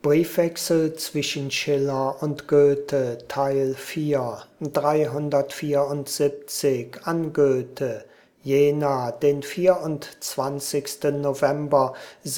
Briefwechsel zwischen Schiller und Goethe, Teil 4, 374 an Goethe, Jena, den 24. November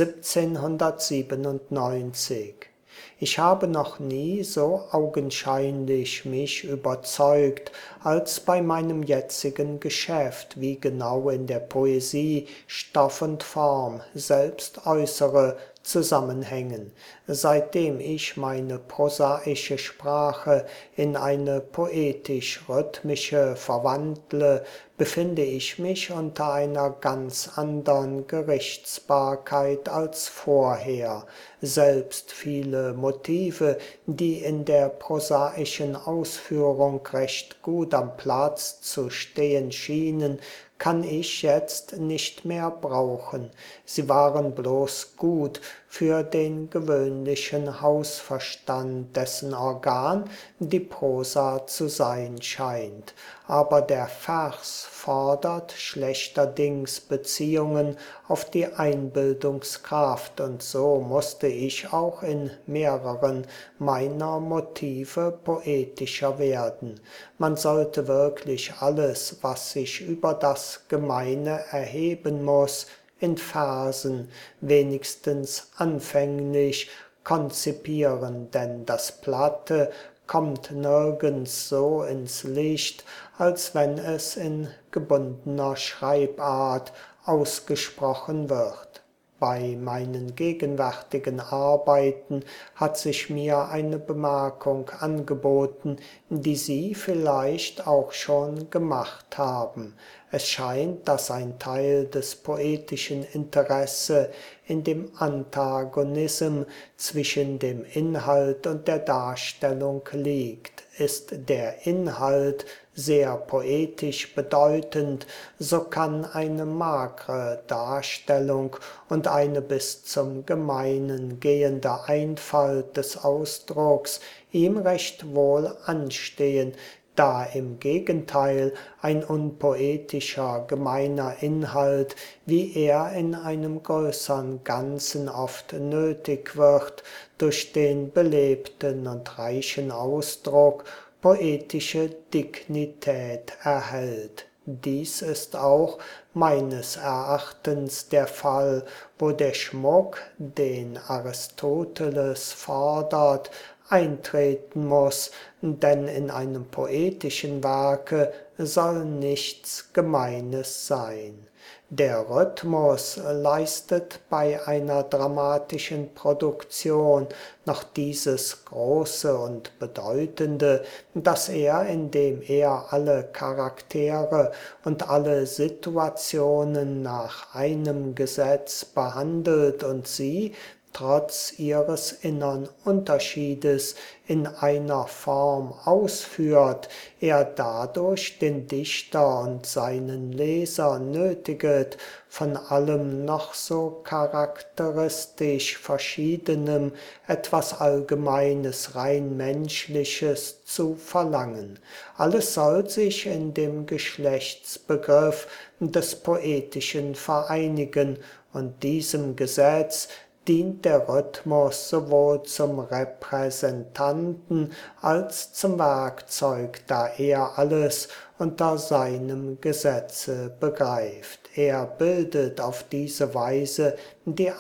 1797. Ich habe noch nie so augenscheinlich mich überzeugt, als bei meinem jetzigen Geschäft, wie genau in der Poesie Stoff und Form, selbst äußere Zusammenhängen. Seitdem ich meine prosaische Sprache in eine poetisch-rhythmische verwandle, befinde ich mich unter einer ganz andern Gerichtsbarkeit als vorher. Selbst viele Motive, die in der prosaischen Ausführung recht gut am Platz zu stehen schienen, kann ich jetzt nicht mehr brauchen. Sie waren bloß gut für den gewöhnlichen Hausverstand, dessen Organ die Prosa zu sein scheint. Aber der Vers fordert schlechterdings Beziehungen auf die Einbildungskraft, und so musste ich auch in mehreren meiner Motive poetischer werden. Man sollte wirklich alles, was sich über das Gemeine erheben muss, in Versen, wenigstens anfänglich, konzipieren, denn das Platte kommt nirgends so ins Licht, als wenn es in gebundener Schreibart ausgesprochen wird. Bei meinen gegenwärtigen Arbeiten hat sich mir eine Bemerkung angeboten, die Sie vielleicht auch schon gemacht haben. Es scheint, dass ein Teil des poetischen Interesse in dem Antagonism zwischen dem Inhalt und der Darstellung liegt. Ist der Inhalt sehr poetisch bedeutend, so kann eine magere Darstellung und eine bis zum Gemeinen gehende Einfalt des Ausdrucks ihm recht wohl anstehen, da im Gegenteil ein unpoetischer, gemeiner Inhalt, wie er in einem größern Ganzen oft nötig wird, durch den belebten und reichen Ausdruck poetische Dignität erhält. Dies ist auch meines Erachtens der Fall, wo der Schmuck, den Aristoteles fordert, eintreten muss, denn in einem poetischen Werke soll nichts Gemeines sein. Der Rhythmus leistet bei einer dramatischen Produktion noch dieses Große und Bedeutende, dass er, indem er alle Charaktere und alle Situationen nach einem Gesetz behandelt und sie, trotz ihres innern Unterschiedes, in einer Form ausführt, er dadurch den Dichter und seinen Leser nötiget, von allem noch so charakteristisch Verschiedenem etwas Allgemeines, rein Menschliches zu verlangen. Alles soll sich in dem Geschlechtsbegriff des Poetischen vereinigen, und diesem Gesetz dient der Rhythmus sowohl zum Repräsentanten als zum Werkzeug, da er alles unter seinem Gesetze begreift. Er bildet auf diese Weise die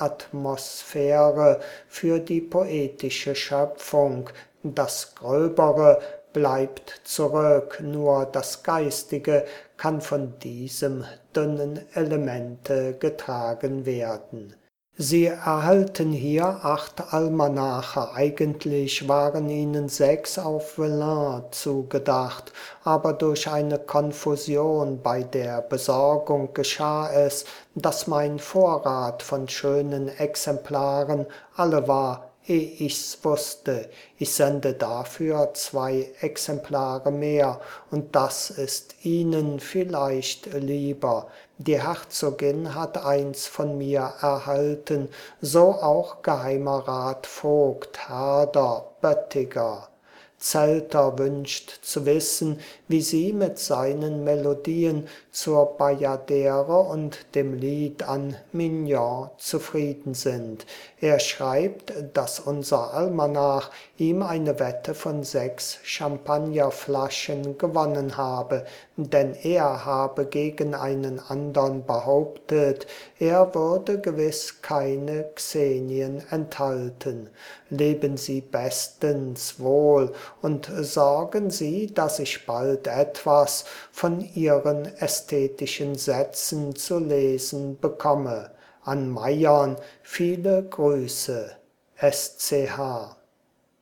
Atmosphäre für die poetische Schöpfung. Das Gröbere bleibt zurück, nur das Geistige kann von diesem dünnen Elemente getragen werden. Sie erhalten hier 8 Almanache, eigentlich waren ihnen 6 auf Velin zugedacht, aber durch eine Konfusion bei der Besorgung geschah es, dass mein Vorrat von schönen Exemplaren alle war, ehe ich's wusste. Ich sende dafür 2 Exemplare mehr, und das ist Ihnen vielleicht lieber. Die Herzogin hat eins von mir erhalten, so auch Geheimer Rat Vogt, Herder, Böttiger. Zelter wünscht zu wissen, wie Sie mit seinen Melodien zur Bajadere und dem Lied an Mignon zufrieden sind. Er schreibt, dass unser Almanach ihm eine Wette von 6 Champagnerflaschen gewonnen habe, denn er habe gegen einen andern behauptet, er würde gewiss keine Xenien enthalten. Leben Sie bestens wohl und sorgen Sie, dass ich bald etwas von Ihren ästhetischen Sätzen zu lesen bekomme. An Meiern viele Grüße. SCH